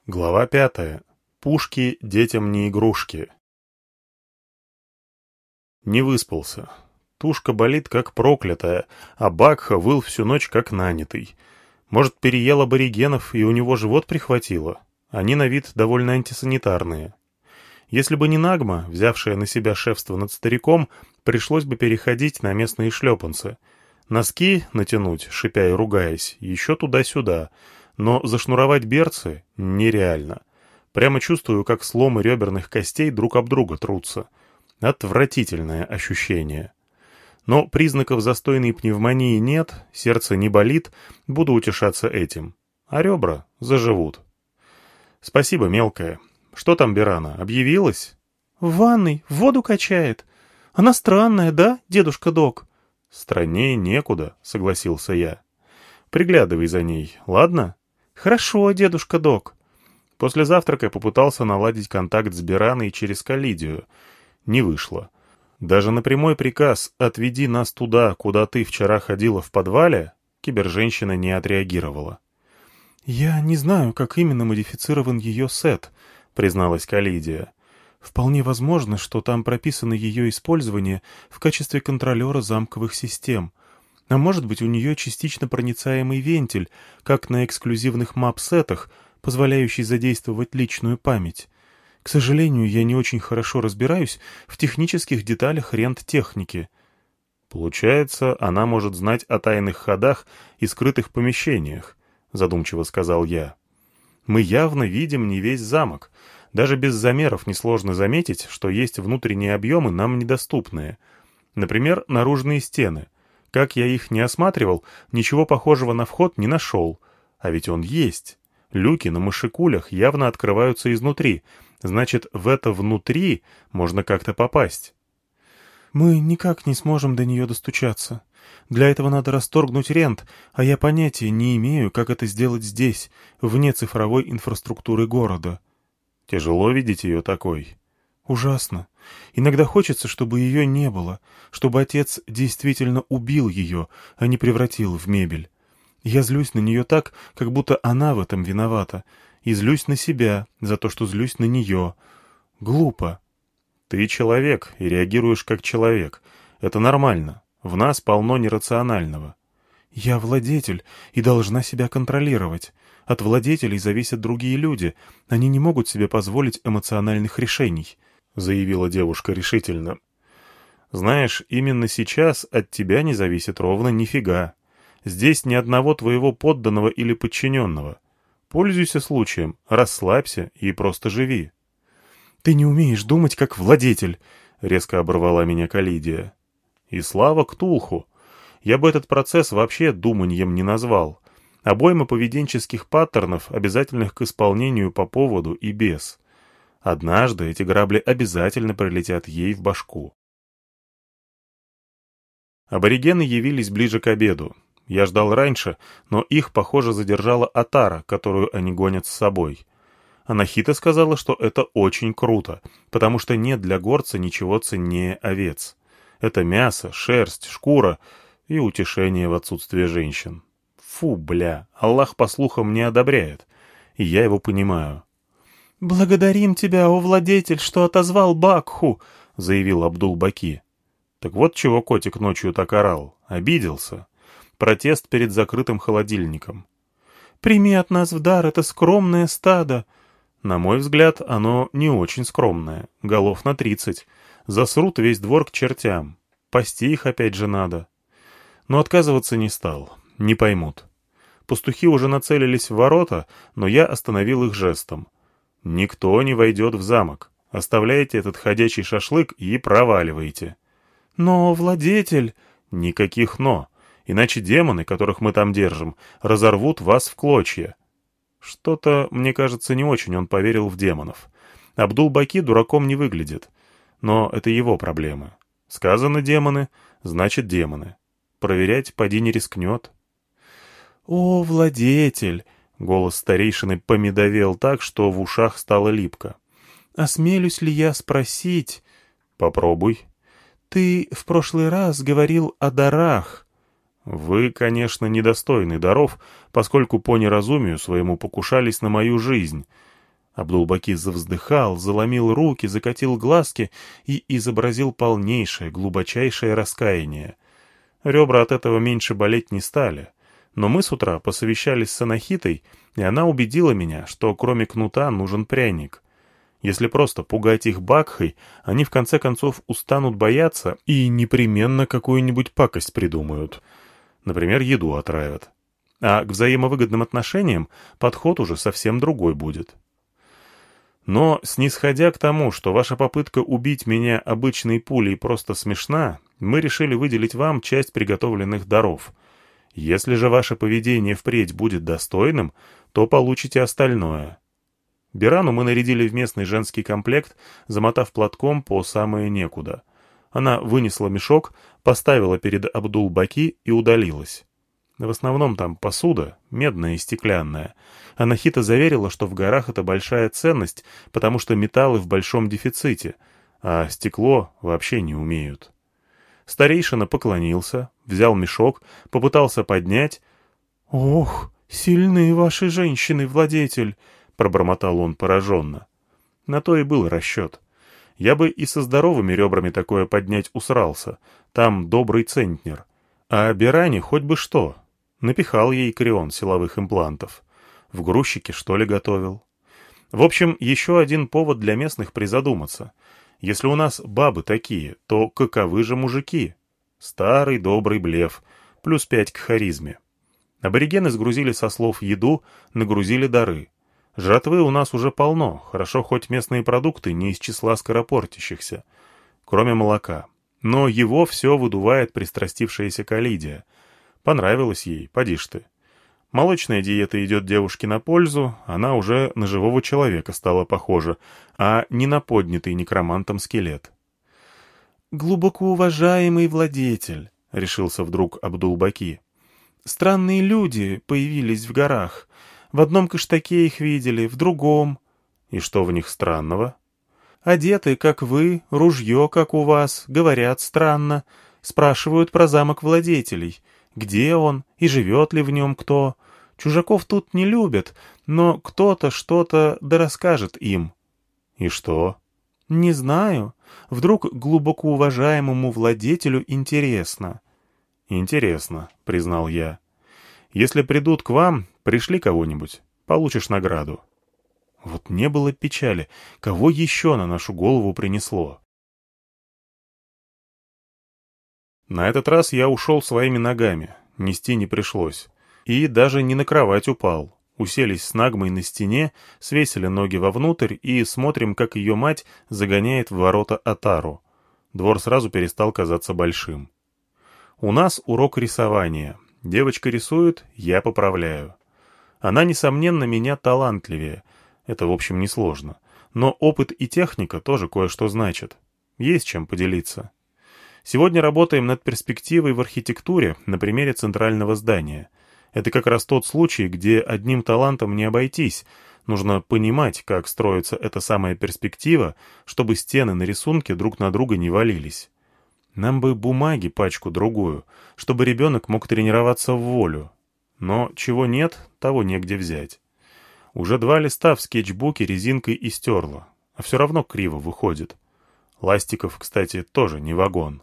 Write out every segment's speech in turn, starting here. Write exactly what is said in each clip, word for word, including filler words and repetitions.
Глава пятая. Пушки детям не игрушки. Не выспался. Тушка болит как проклятая, а Бакха выл всю ночь как нанятый. Может, переел аборигенов и у него живот прихватило? Они на вид довольно антисанитарные. Если бы не Нагма, взявшая на себя шефство над стариком, пришлось бы переходить на местные шлепанцы. Носки натянуть, шипя и ругаясь, еще туда-сюда — но зашнуровать берцы нереально. Прямо чувствую, как сломы реберных костей друг об друга трутся. Отвратительное ощущение. Но признаков застойной пневмонии нет, сердце не болит, буду утешаться этим. А ребра заживут. Спасибо, мелкая. Что там Берана, объявилась? В ванной, в воду качает. Она странная, да, дедушка Док? Страннее некуда, согласился я. Приглядывай за ней, ладно? Хорошо, дедушка Док. После завтрака попытался наладить контакт с Бераной через Калидию. Не вышло. Даже на прямой приказ «отведи нас туда, куда ты вчера ходила в подвале» киберженщина не отреагировала. «Я не знаю, как именно модифицирован ее сет», — призналась Калидия. «Вполне возможно, что там прописано ее использование в качестве контролера замковых систем. А может быть, у нее частично проницаемый вентиль, как на эксклюзивных мап-сетах, позволяющий задействовать личную память. К сожалению, я не очень хорошо разбираюсь в технических деталях рент-техники». «Получается, она может знать о тайных ходах и скрытых помещениях», — задумчиво сказал я. «Мы явно видим не весь замок. Даже без замеров несложно заметить, что есть внутренние объемы, нам недоступные. Например, наружные стены. Как я их не осматривал, ничего похожего на вход не нашел. А ведь он есть. Люки на мышекулях явно открываются изнутри. Значит, в это внутри можно как-то попасть». «Мы никак не сможем до нее достучаться. Для этого надо расторгнуть рент, а я понятия не имею, как это сделать здесь, вне цифровой инфраструктуры города». «Тяжело видеть ее такой». «Ужасно. Иногда хочется, чтобы ее не было, чтобы отец действительно убил ее, а не превратил в мебель. Я злюсь на нее так, как будто она в этом виновата, и злюсь на себя за то, что злюсь на нее. Глупо». «Ты человек и реагируешь как человек. Это нормально. В нас полно нерационального». «Я владетель и должна себя контролировать. От владетелей зависят другие люди. Они не могут себе позволить эмоциональных решений», — заявила девушка решительно. «Знаешь, именно сейчас от тебя не зависит ровно нифига. Здесь ни одного твоего подданного или подчиненного. Пользуйся случаем, расслабься и просто живи». «Ты не умеешь думать как владетель», — резко оборвала меня Калидия. «И слава Ктулху! Я бы этот процесс вообще думаньем не назвал. Обойма поведенческих паттернов, обязательных к исполнению по поводу и без. Однажды эти грабли обязательно прилетят ей в башку». Аборигены явились ближе к обеду. Я ждал раньше, но их, похоже, задержала отара, которую они гонят с собой. Анахита сказала, что это очень круто, потому что нет для горца ничего ценнее овец. Это мясо, шерсть, шкура и утешение в отсутствие женщин. Фу, бля, Аллах по слухам не одобряет, и я его понимаю. «Благодарим тебя, о владетель, что отозвал Бакху», — заявил Абдул-Баки. Так вот чего котик ночью так орал, обиделся. Протест перед закрытым холодильником. «Прими от нас в дар это скромное стадо». На мой взгляд, оно не очень скромное, голов на тридцать. Засрут весь двор к чертям. Пасти их опять же надо. Но отказываться не стал, не поймут. Пастухи уже нацелились в ворота, но я остановил их жестом. Никто не войдет в замок. Оставляйте этот ходячий шашлык и проваливайте. «Но, владетель...» Никаких «но». Иначе демоны, которых мы там держим, разорвут вас в клочья. Что-то, мне кажется, не очень он поверил в демонов. Абдул-Баки дураком не выглядит. Но это его проблемы. Сказано демоны, значит демоны. Проверять поди не рискнет. «О, владетель!» — голос старейшины помедовел так, что в ушах стало липко. «Осмелюсь ли я спросить...» «Попробуй». «Ты в прошлый раз говорил о дарах». «Вы, конечно, недостойны даров, поскольку по неразумию своему покушались на мою жизнь. Абдул-Баки завздыхал, заломил руки, закатил глазки и изобразил полнейшее, глубочайшее раскаяние. Ребра от этого меньше болеть не стали. Но мы с утра посовещались с Анахитой, и она убедила меня, что кроме кнута нужен пряник. Если просто пугать их бакхой, они в конце концов устанут бояться и непременно какую-нибудь пакость придумают. Например, еду отравят. А к взаимовыгодным отношениям подход уже совсем другой будет. Но, снисходя к тому, что ваша попытка убить меня обычной пулей просто смешна, мы решили выделить вам часть приготовленных даров. Если же ваше поведение впредь будет достойным, то получите остальное. Бирану мы нарядили в местный женский комплект, замотав платком по самое некуда. Она вынесла мешок, поставила перед Абдул-Баки и удалилась. В основном там посуда, медная и стеклянная. Анахита заверила, что в горах это большая ценность, потому что металлы в большом дефиците, а стекло вообще не умеют. Старейшина поклонился, взял мешок, попытался поднять. «Ох, сильные ваши женщины, владетель!» — пробормотал он пораженно. На то и был расчет. Я бы и со здоровыми ребрами такое поднять усрался. Там добрый центнер. А Биране хоть бы что. Напихал ей Крион силовых имплантов. В грузчике, что ли, готовил. В общем, еще один повод для местных призадуматься. Если у нас бабы такие, то каковы же мужики? Старый добрый блеф. Плюс пять к харизме. Аборигены сгрузили со слов еду, нагрузили дары. Жратвы у нас уже полно, хорошо хоть местные продукты не из числа скоропортящихся. Кроме молока. Но его все выдувает пристрастившаяся Калидия. Понравилось ей, поди ж ты. Молочная диета идет девушке на пользу, она уже на живого человека стала похожа, а не на поднятый некромантом скелет. «Глубоко уважаемый владетель», — решился вдруг Абдул-Баки. «Странные люди появились в горах. В одном кыштаке их видели, в другом». «И что в них странного?» «Одеты, как вы, ружье, как у вас, говорят странно, спрашивают про замок владетелей. Где он и живет ли в нем кто? Чужаков тут не любят, но кто-то что-то да расскажет им». «И что?» «Не знаю. Вдруг глубоко уважаемому владетелю интересно». «Интересно», — признал я. «Если придут к вам, пришли кого-нибудь, получишь награду». Вот не было печали, кого еще на нашу голову принесло. На этот раз я ушел своими ногами, нести не пришлось. И даже не на кровать упал. Уселись с Нагмой на стене, свесили ноги вовнутрь и смотрим, как ее мать загоняет в ворота Атару. Двор сразу перестал казаться большим. У нас урок рисования. Девочка рисует, я поправляю. Она, несомненно, меня талантливее. Это, в общем, несложно. Но опыт и техника тоже кое-что значат. Есть чем поделиться. Сегодня работаем над перспективой в архитектуре на примере центрального здания. Это как раз тот случай, где одним талантом не обойтись. Нужно понимать, как строится эта самая перспектива, чтобы стены на рисунке друг на друга не валились. Нам бы бумаги пачку-другую, чтобы ребенок мог тренироваться в волю. Но чего нет, того негде взять. Уже два листа в скетчбуке резинкой истерла, а все равно криво выходит. Ластиков, кстати, тоже не вагон.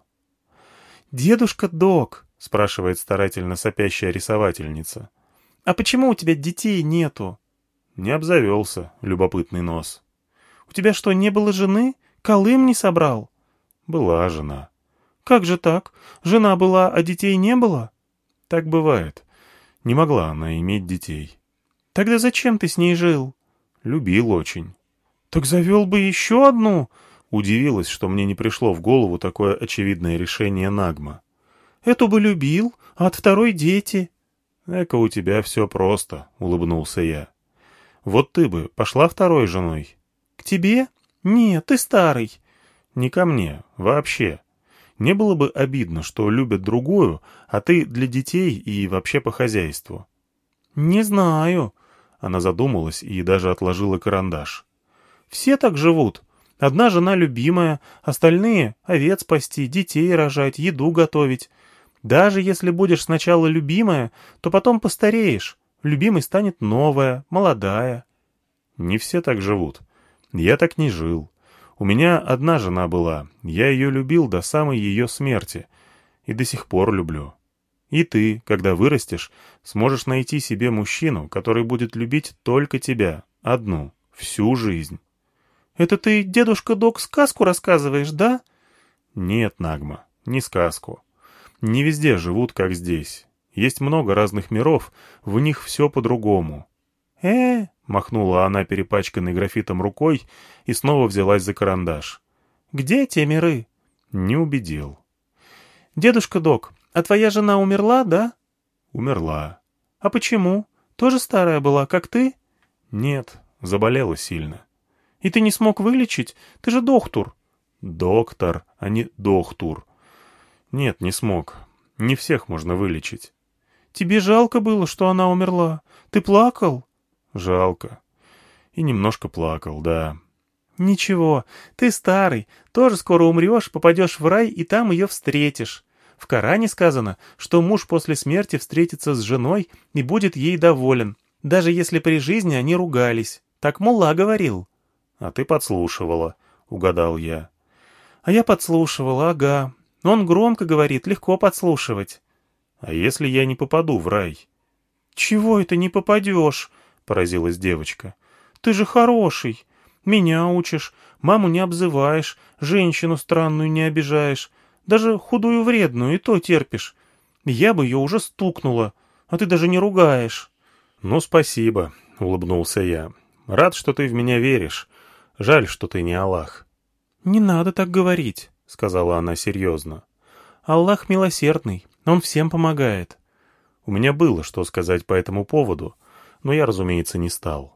«Дедушка Док», — спрашивает старательно сопящая рисовательница, — «а почему у тебя детей нету?» Не обзавелся, любопытный нос. «У тебя что, не было жены? Колым не собрал?» «Была жена». «Как же так? Жена была, а детей не было?» «Так бывает. Не могла она иметь детей». «Тогда зачем ты с ней жил?» «Любил очень». «Так завел бы еще одну?» Удивилась, что мне не пришло в голову такое очевидное решение Нагма. «Эту бы любил, а от второй дети». «Эка у тебя все просто», — улыбнулся я. «Вот ты бы пошла второй женой?» «К тебе? Нет, ты старый». «Не ко мне, вообще. Не было бы обидно, что любят другую, а ты для детей и вообще по хозяйству». «Не знаю». Она задумалась и даже отложила карандаш. «Все так живут. Одна жена любимая, остальные — овец пасти, детей рожать, еду готовить. Даже если будешь сначала любимая, то потом постареешь. Любимой станет новая, молодая». Не все так живут. Я так не жил. У меня одна жена была, я ее любил до самой ее смерти. И до сих пор люблю. И ты, когда вырастешь, сможешь найти себе мужчину, который будет любить только тебя, одну, всю жизнь. «Это ты, дедушка Док, сказку рассказываешь, да?» Нет, Нагма, не сказку. Не везде живут, как здесь. Есть много разных миров, в них все по-другому. «Э-э», махнула она перепачканной графитом рукой и снова взялась за карандаш. «Где те миры?» Не убедил. «Дедушка Док, а твоя жена умерла, да?» Умерла. «А почему? Тоже старая была, как ты?» Нет, заболела сильно. «И ты не смог вылечить? Ты же доктор». Доктор, а не доктор. Нет, не смог. Не всех можно вылечить. «Тебе жалко было, что она умерла? Ты плакал?» Жалко. И немножко плакал, да. «Ничего, ты старый, тоже скоро умрешь, попадешь в рай и там ее встретишь. В Коране сказано, что муж после смерти встретится с женой и будет ей доволен, даже если при жизни они ругались. Так мулла говорил». «А ты подслушивала», — угадал я. «А я подслушивала, ага. Он громко говорит, легко подслушивать». «А если я не попаду в рай?» «Чего это не попадешь?» — поразилась девочка. «Ты же хороший. Меня учишь, маму не обзываешь, женщину странную не обижаешь, даже худую вредную и то терпишь. Я бы ее уже стукнула, а ты даже не ругаешь». «Ну, спасибо», — улыбнулся я. «Рад, что ты в меня веришь. Жаль, что ты не Аллах». «Не надо так говорить», — сказала она серьезно. «Аллах милосердный, он всем помогает». У меня было что сказать по этому поводу, но я, разумеется, не стал.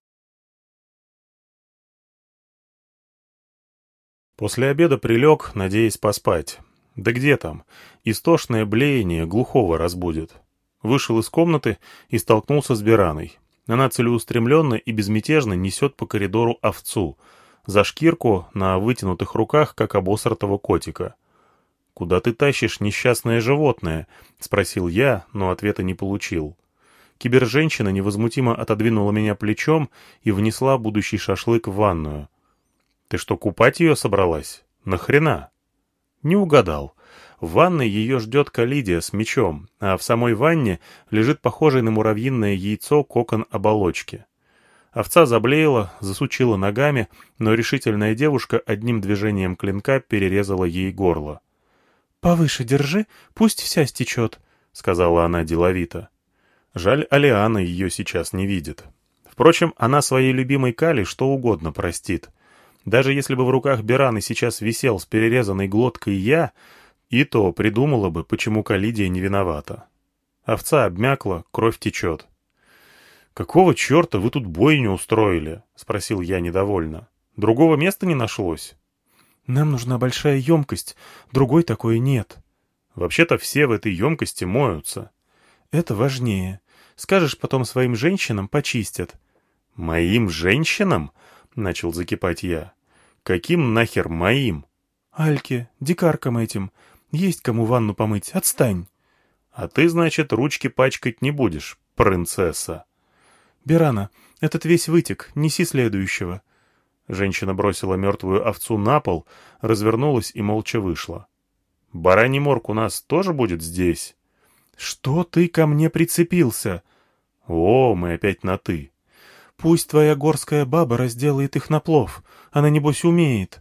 После обеда прилег, надеясь поспать. Да где там? Истошное блеяние глухого разбудит. Вышел из комнаты и столкнулся с Бераной. Она целеустремленно и безмятежно несет по коридору овцу, за шкирку на вытянутых руках, как обосратого котика. «Куда ты тащишь несчастное животное?» — спросил я, но ответа не получил. Киберженщина невозмутимо отодвинула меня плечом и внесла будущий шашлык в ванную. «Ты что, купать ее собралась? Нахрена?» Не угадал. В ванной ее ждет Калидия с мечом, а в самой ванне лежит похожий на муравьиное яйцо кокон оболочки. Овца заблеяла, засучила ногами, но решительная девушка одним движением клинка перерезала ей горло. «Повыше держи, пусть вся стечет», — сказала она деловито. Жаль, Алиана ее сейчас не видит. Впрочем, она своей любимой Кали что угодно простит. Даже если бы в руках Бераны сейчас висел с перерезанной глоткой я, и то придумала бы, почему Калидия не виновата. Овца обмякла, кровь течет. «Какого черта вы тут бойню устроили?» — спросил я недовольно. «Другого места не нашлось?» «Нам нужна большая емкость, другой такой нет». «Вообще-то все в этой емкости моются». «Это важнее. Скажешь потом своим женщинам, почистят». «Моим женщинам?» — начал закипать я. «Каким нахер моим?» «Альке, дикаркам этим. Есть кому ванну помыть. Отстань». «А ты, значит, ручки пачкать не будешь, принцесса?» «Берана, этот весь вытек, неси следующего». Женщина бросила мертвую овцу на пол, развернулась и молча вышла. «Бараний морг у нас тоже будет здесь?» «Что ты ко мне прицепился?» «О, мы опять на «ты». «Пусть твоя горская баба разделает их на плов. Она, небось, умеет».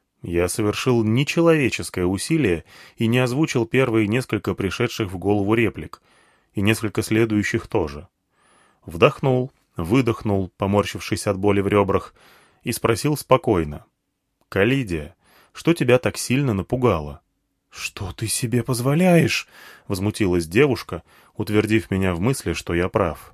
Я совершил нечеловеческое усилие и не озвучил первые несколько пришедших в голову реплик, и несколько следующих тоже. Вдохнул, выдохнул, поморщившись от боли в ребрах, и спросил спокойно. «Калидия, что тебя так сильно напугало?» «Что ты себе позволяешь?» — возмутилась девушка, утвердив меня в мысли, что я прав.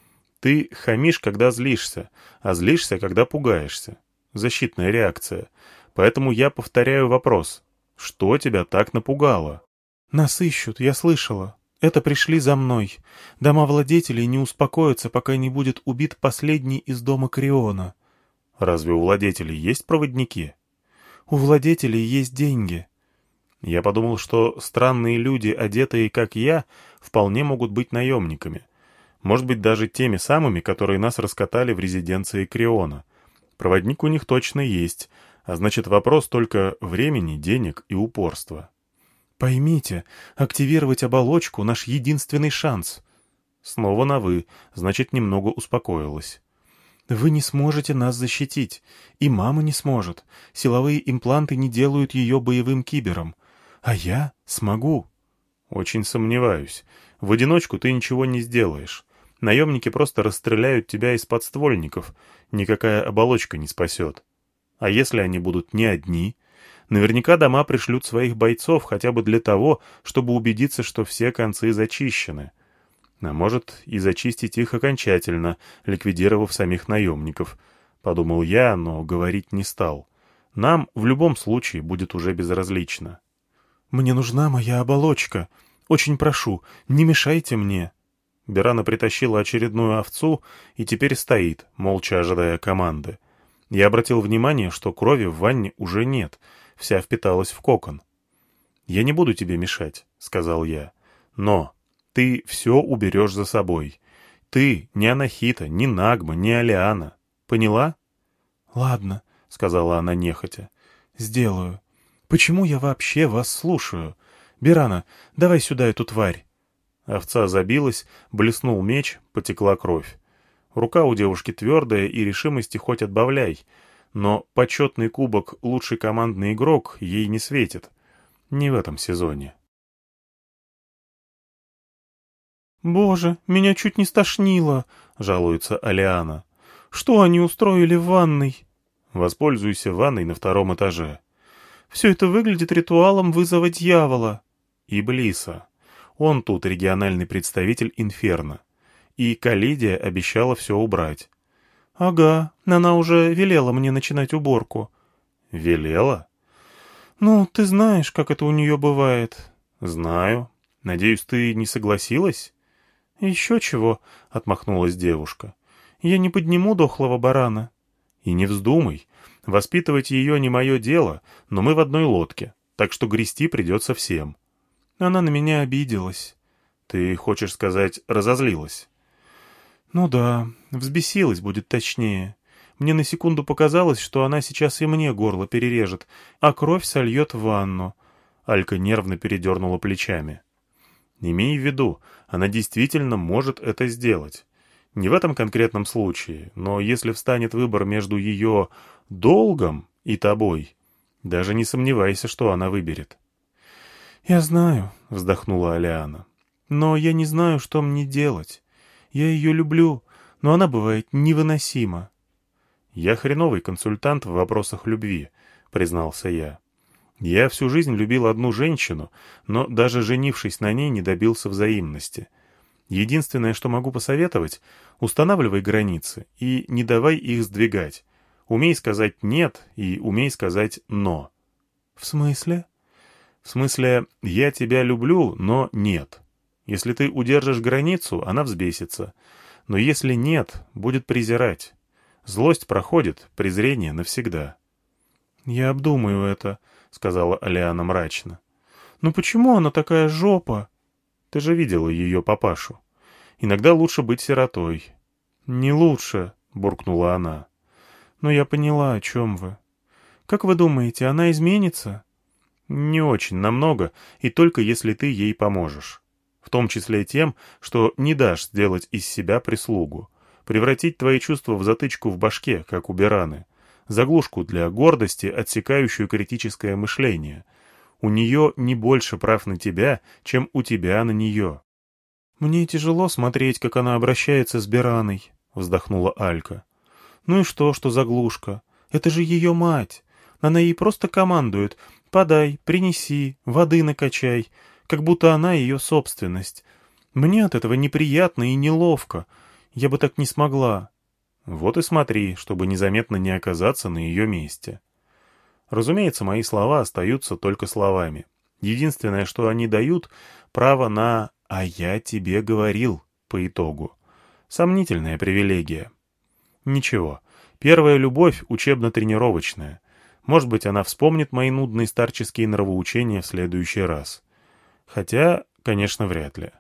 «Ты хамишь, когда злишься, а злишься, когда пугаешься. Защитная реакция. Поэтому я повторяю вопрос. Что тебя так напугало?» «Нас ищут, я слышала. Это пришли за мной. Дома владетелей не успокоятся, пока не будет убит последний из дома Криона». «Разве у владетелей есть проводники?» «У владетелей есть деньги». Я подумал, что странные люди, одетые как я, вполне могут быть наемниками. Может быть, даже теми самыми, которые нас раскатали в резиденции Криона. Проводник у них точно есть, а значит вопрос только времени, денег и упорства. Поймите, активировать оболочку — наш единственный шанс. Снова на «вы», значит, немного успокоилась. Вы не сможете нас защитить, и мама не сможет. Силовые импланты не делают ее боевым кибером. А я смогу. Очень сомневаюсь. В одиночку ты ничего не сделаешь. Наемники просто расстреляют тебя из подствольников. Никакая оболочка не спасет. А если они будут не одни? Наверняка дома пришлют своих бойцов хотя бы для того, чтобы убедиться, что все концы зачищены. А может, и зачистить их окончательно, ликвидировав самих наемников. Подумал я, но говорить не стал. Нам в любом случае будет уже безразлично. «Мне нужна моя оболочка. Очень прошу, не мешайте мне». Берана притащила очередную овцу и теперь стоит, молча ожидая команды. Я обратил внимание, что крови в ванне уже нет, вся впиталась в кокон. «Я не буду тебе мешать», — сказал я. «Но ты все уберешь за собой. Ты не Анахита, не Нагма, не Алиана. Поняла?» «Ладно», — сказала она нехотя. «Сделаю. Почему я вообще вас слушаю? Берана, давай сюда эту тварь». Овца забилась, блеснул меч, потекла кровь. Рука у девушки твердая и решимости хоть отбавляй, но почетный кубок «Лучший командный игрок» ей не светит. Не в этом сезоне. «Боже, меня чуть не стошнило», — жалуется Алиана. «Что они устроили в ванной?» «Воспользуйся ванной на втором этаже». «Все это выглядит ритуалом вызова дьявола». «Иблиса. Он тут региональный представитель Инферно. И Калидия обещала все убрать». «Ага, она уже велела мне начинать уборку». «Велела?» «Ну, ты знаешь, как это у нее бывает». «Знаю. Надеюсь, ты не согласилась?» «Еще чего», — отмахнулась девушка. «Я не подниму дохлого барана». «И не вздумай. Воспитывать ее не мое дело, но мы в одной лодке, так что грести придется всем». Она на меня обиделась. «Ты хочешь сказать, разозлилась?» «Ну да, взбесилась будет точнее. Мне на секунду показалось, что она сейчас и мне горло перережет, а кровь сольет в ванну». Алька нервно передернула плечами. «Имей в виду, она действительно может это сделать. Не в этом конкретном случае, но если встанет выбор между ее долгом и тобой, даже не сомневайся, что она выберет». «Я знаю», — вздохнула Алиана. «Но я не знаю, что мне делать. Я ее люблю, но она бывает невыносима». «Я хреновый консультант в вопросах любви», — признался я. «Я всю жизнь любил одну женщину, но даже женившись на ней, не добился взаимности. Единственное, что могу посоветовать — устанавливай границы и не давай их сдвигать. Умей сказать «нет» и умей сказать «но». «В смысле?» В смысле, я тебя люблю, но нет. Если ты удержишь границу, она взбесится. Но если нет, будет презирать. Злость проходит, презрение навсегда». «Я обдумаю это», — сказала Алиана мрачно. «Но почему она такая жопа?» «Ты же видела ее папашу. Иногда лучше быть сиротой». «Не лучше», — буркнула она. «Но я поняла, о чем вы. Как вы думаете, она изменится?» «Не очень, намного, и только если ты ей поможешь. В том числе тем, что не дашь сделать из себя прислугу, превратить твои чувства в затычку в башке, как у Бераны, заглушку для гордости, отсекающую критическое мышление. У нее не больше прав на тебя, чем у тебя на нее». «Мне тяжело смотреть, как она обращается с Бераной», — вздохнула Алька. «Ну и что, что заглушка? Это же ее мать. Она ей просто командует: подай, принеси, воды накачай, как будто она ее собственность. Мне от этого неприятно и неловко. Я бы так не смогла». «Вот и смотри, чтобы незаметно не оказаться на ее месте». Разумеется, мои слова остаются только словами. Единственное, что они дают — право на «а я тебе говорил» по итогу. Сомнительная привилегия. Ничего, первая любовь учебно-тренировочная. Может быть, она вспомнит мои нудные старческие нравоучения в следующий раз. Хотя, конечно, вряд ли.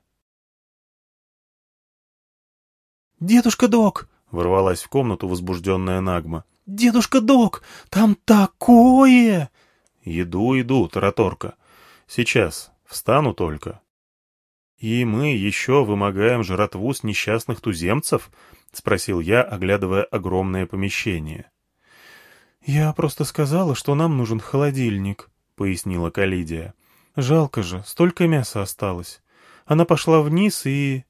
«Дедушка Док!» — ворвалась в комнату возбужденная Нагма. «Дедушка Док, там такое!» «Иду, иду, тараторка. Сейчас, встану только». «И мы еще вымогаем жратву с несчастных туземцев?» — спросил я, оглядывая огромное помещение. «Я просто сказала, что нам нужен холодильник», — пояснила Калидия. «Жалко же, столько мяса осталось. Она пошла вниз и...»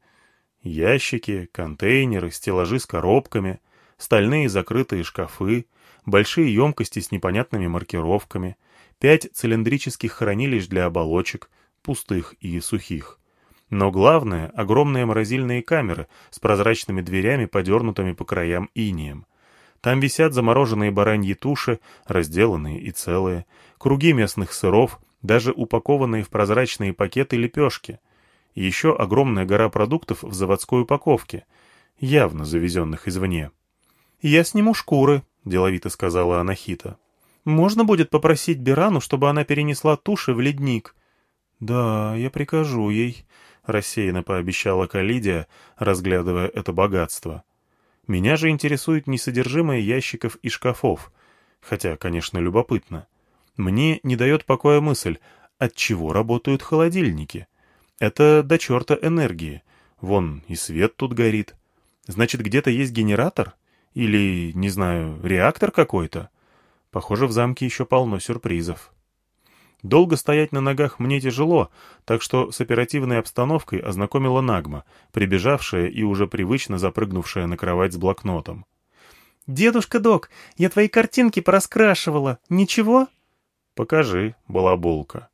Ящики, контейнеры, стеллажи с коробками, стальные закрытые шкафы, большие емкости с непонятными маркировками, пять цилиндрических хранилищ для оболочек, пустых и сухих. Но главное — огромные морозильные камеры с прозрачными дверями, подернутыми по краям инеем. Там висят замороженные бараньи туши, разделанные и целые, круги местных сыров, даже упакованные в прозрачные пакеты лепешки. И еще огромная гора продуктов в заводской упаковке, явно завезенных извне. «Я сниму шкуры», — деловито сказала Анахита. «Можно будет попросить Бирану, чтобы она перенесла туши в ледник?» «Да, я прикажу ей», — рассеянно пообещала Калидия, разглядывая это богатство. «Меня же интересует не содержимое ящиков и шкафов, хотя, конечно, любопытно. Мне не дает покоя мысль, отчего работают холодильники. Это до черта энергии. Вон и свет тут горит. Значит, где-то есть генератор? Или, не знаю, реактор какой-то? Похоже, в замке еще полно сюрпризов». Долго стоять на ногах мне тяжело, так что с оперативной обстановкой ознакомила Нагма, прибежавшая и уже привычно запрыгнувшая на кровать с блокнотом. «Дедушка Док, я твои картинки пораскрашивала. Ничего?» «Покажи, балаболка».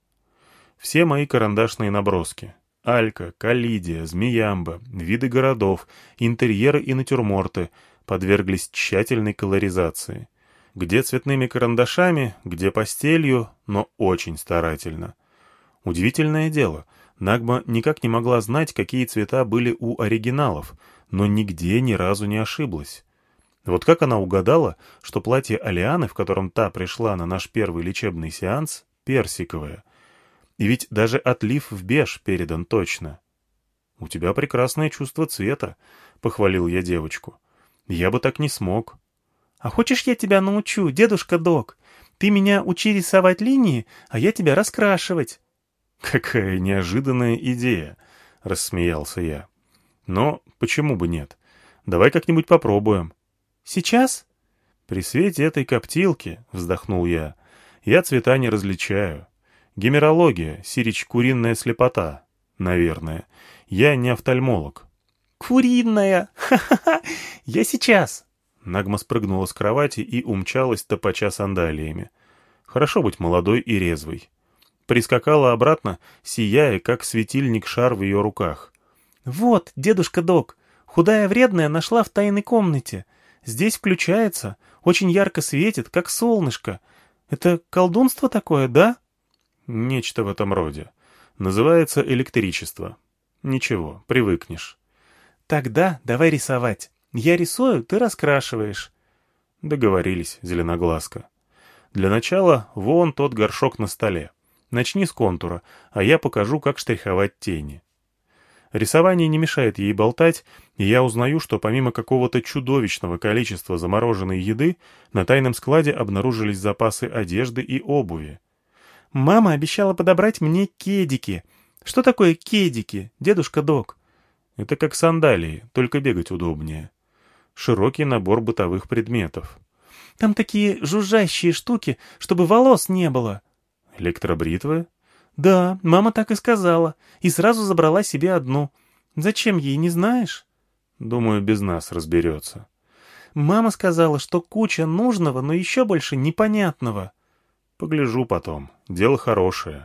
Все мои карандашные наброски. Алька, Калидия, Змеямба, виды городов, интерьеры и натюрморты подверглись тщательной колоризации. Где цветными карандашами, где пастелью, но очень старательно. Удивительное дело, Нагма никак не могла знать, какие цвета были у оригиналов, но нигде ни разу не ошиблась. Вот как она угадала, что платье Алианы, в котором та пришла на наш первый лечебный сеанс, персиковое. И ведь даже отлив в беж передан точно. «У тебя прекрасное чувство цвета», — похвалил я девочку. «Я бы так не смог». «А хочешь, я тебя научу, дедушка Док? Ты меня учи рисовать линии, а я тебя раскрашивать». «Какая неожиданная идея», — рассмеялся я. «Но почему бы нет? Давай как-нибудь попробуем». «Сейчас?» «При свете этой коптилки», — вздохнул я, — «я цвета не различаю. Гемерология, сирич-куриная слепота, наверное. Я не офтальмолог». «Куриная! Ха-ха-ха! Я сейчас!» Нагма спрыгнула с кровати и умчалась, топача сандалиями. Хорошо быть молодой и резвой. Прискакала обратно, сияя, как светильник шар в ее руках. «Вот, дедушка Док, худая вредная нашла в тайной комнате. Здесь включается, очень ярко светит, как солнышко. Это колдунство такое, да?» «Нечто в этом роде. Называется электричество. Ничего, привыкнешь». «Тогда давай рисовать. Я рисую, ты раскрашиваешь». Договорились, зеленоглазка. Для начала вон тот горшок на столе. Начни с контура, а я покажу, как штриховать тени. Рисование не мешает ей болтать, и я узнаю, что помимо какого-то чудовищного количества замороженной еды, на тайном складе обнаружились запасы одежды и обуви. «Мама обещала подобрать мне кедики. Что такое кедики, дедушка Док?» Это как сандалии, только бегать удобнее. Широкий набор бытовых предметов. «Там такие жужжащие штуки, чтобы волос не было». «Электробритвы?» «Да, мама так и сказала, и сразу забрала себе одну. Зачем ей, не знаешь?» «Думаю, без нас разберется». «Мама сказала, что куча нужного, но еще больше непонятного». «Погляжу потом. Дело хорошее».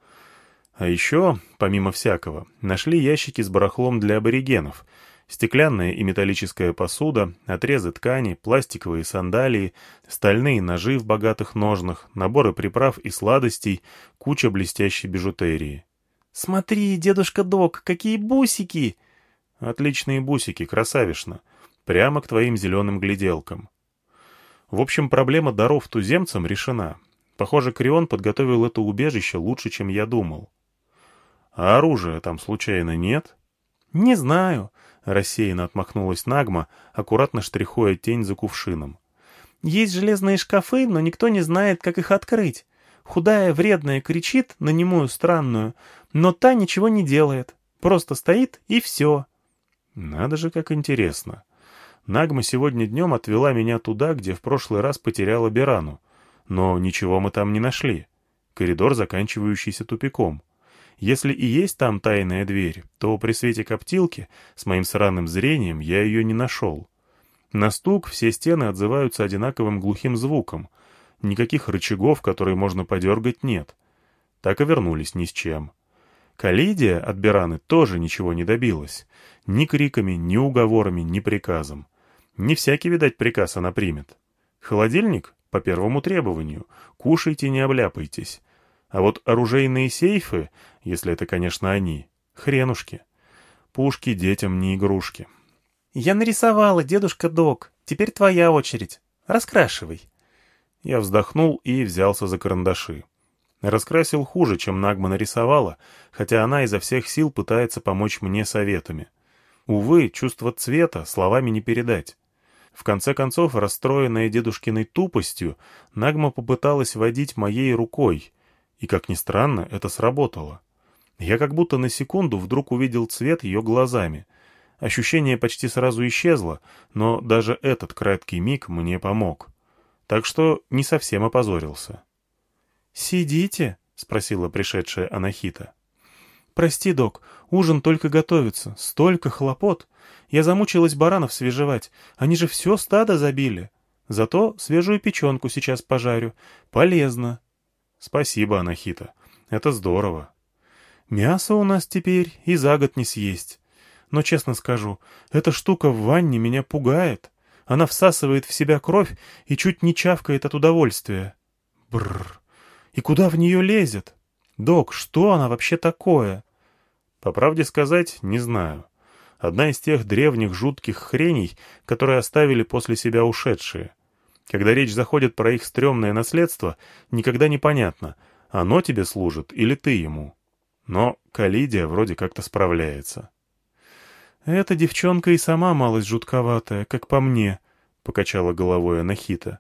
А еще, помимо всякого, нашли ящики с барахлом для аборигенов. Стеклянная и металлическая посуда, отрезы ткани, пластиковые сандалии, стальные ножи в богатых ножнах, наборы приправ и сладостей, куча блестящей бижутерии. «Смотри, дедушка Док, какие бусики!» «Отличные бусики, красавишна. Прямо к твоим зеленым гляделкам». В общем, проблема даров туземцам решена. Похоже, Крион подготовил это убежище лучше, чем я думал. «А оружия там случайно нет?» «Не знаю», — рассеянно отмахнулась Нагма, аккуратно штрихуя тень за кувшином. Есть железные шкафы, но никто не знает, как их открыть. Худая вредная кричит на немую странную, но та ничего не делает. Просто стоит и все. Надо же, как интересно. Нагма сегодня днем отвела меня туда, где в прошлый раз потеряла Берану. Но ничего мы там не нашли. Коридор, заканчивающийся тупиком. Если и есть там тайная дверь, то при свете коптилки, с моим сраным зрением, я ее не нашел. На стук все стены отзываются одинаковым глухим звуком. Никаких рычагов, которые можно подергать, нет. Так и вернулись ни с чем. Калидия от Бераны тоже ничего не добилась. Ни криками, ни уговорами, ни приказом. Не всякий, видать, приказ она примет. Холодильник? По первому требованию. Кушайте, не обляпайтесь. А вот оружейные сейфы, если это, конечно, они, хренушки. Пушки детям не игрушки. «Я нарисовала, дедушка Док. Теперь твоя очередь. Раскрашивай». Я вздохнул и взялся за карандаши. Раскрасил хуже, чем Нагма нарисовала, хотя она изо всех сил пытается помочь мне советами. Увы, чувство цвета словами не передать. В конце концов, расстроенная дедушкиной тупостью, Нагма попыталась водить моей рукой, и, как ни странно, это сработало. Я как будто на секунду вдруг увидел цвет ее глазами. Ощущение почти сразу исчезло, но даже этот краткий миг мне помог. Так что не совсем опозорился. «Сидите?» — спросила пришедшая Анахита. «Прости, док, ужин только готовится. Столько хлопот. Я замучилась баранов свежевать. Они же все стадо забили. Зато свежую печенку сейчас пожарю. Полезно». «Спасибо, Анахита. Это здорово». «Мясо у нас теперь и за год не съесть. Но, честно скажу, эта штука в ванне меня пугает. Она всасывает в себя кровь и чуть не чавкает от удовольствия. Бррр. И куда в нее лезет? Док, что она вообще такое?» По правде сказать, не знаю. Одна из тех древних жутких хреней, которые оставили после себя ушедшие. Когда речь заходит про их стрёмное наследство, никогда не понятно, оно тебе служит или ты ему. Но Калидия вроде как-то справляется. «Эта девчонка и сама малость жутковатая, как по мне», — покачала головой Анахита.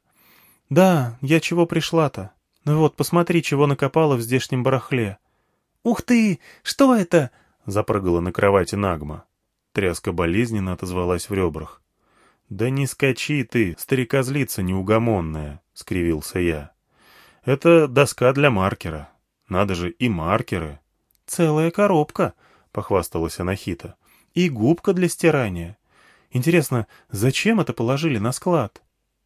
«Да, я чего пришла-то? Ну вот, посмотри, чего накопала в здешнем барахле». «Ух ты! Что это?» — запрыгала на кровати Нагма. Тряска болезненно отозвалась в ребрах. «Да не скачи ты, старикозлица неугомонная», — скривился я. «Это доска для маркера. Надо же, и маркеры». «Целая коробка», — похвасталась Анахита. «И губка для стирания. Интересно, зачем это положили на склад?»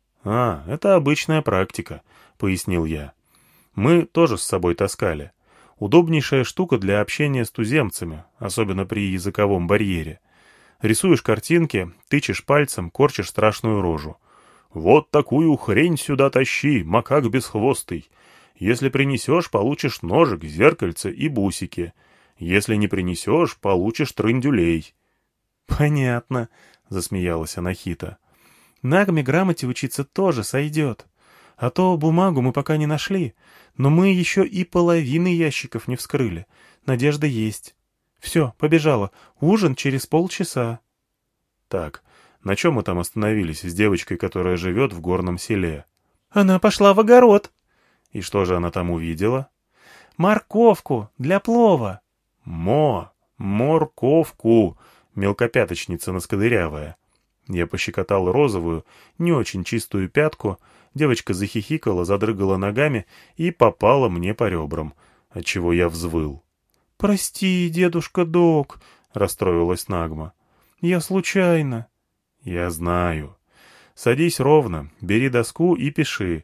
«А, это обычная практика», — пояснил я. «Мы тоже с собой таскали. Удобнейшая штука для общения с туземцами, особенно при языковом барьере. Рисуешь картинки, тычешь пальцем, корчишь страшную рожу. «Вот такую хрень сюда тащи, макак бесхвостый. Если принесешь, получишь ножик, зеркальце и бусики. Если не принесешь, получишь трындюлей». «Понятно», — засмеялась Анахита. «Нагме грамоте учиться тоже сойдет. А то бумагу мы пока не нашли, но мы еще и половины ящиков не вскрыли. Надежда есть. Все, побежала. Ужин через полчаса». «Так, на чем мы там остановились с девочкой, которая живет в горном селе?» «Она пошла в огород». «И что же она там увидела?» «Морковку для плова». «Мо! Морковку!» Мелкопяточница наскодырявая. Я пощекотал розовую, не очень чистую пятку, девочка захихикала, задрыгала ногами и попала мне по ребрам, отчего я взвыл. «Прости, дедушка Док», — расстроилась Нагма. «Я случайно». «Я знаю. Садись ровно, бери доску и пиши.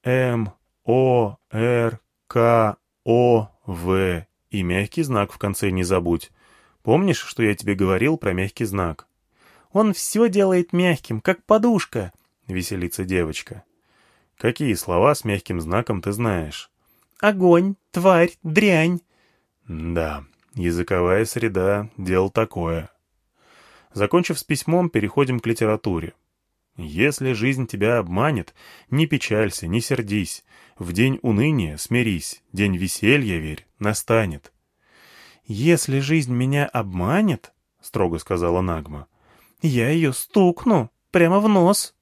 М, О, Р, К, О, В. И мягкий знак в конце не забудь. Помнишь, что я тебе говорил про мягкий знак?» «Он все делает мягким, как подушка», — веселится девочка. «Какие слова с мягким знаком ты знаешь?» «Огонь, тварь, дрянь». Да, языковая среда — дело такое. Закончив с письмом, переходим к литературе. Если жизнь тебя обманет, не печалься, не сердись. В день уныния смирись, день веселья, верь, настанет. «Если жизнь меня обманет, — строго сказала Нагма, — я ее стукну прямо в нос».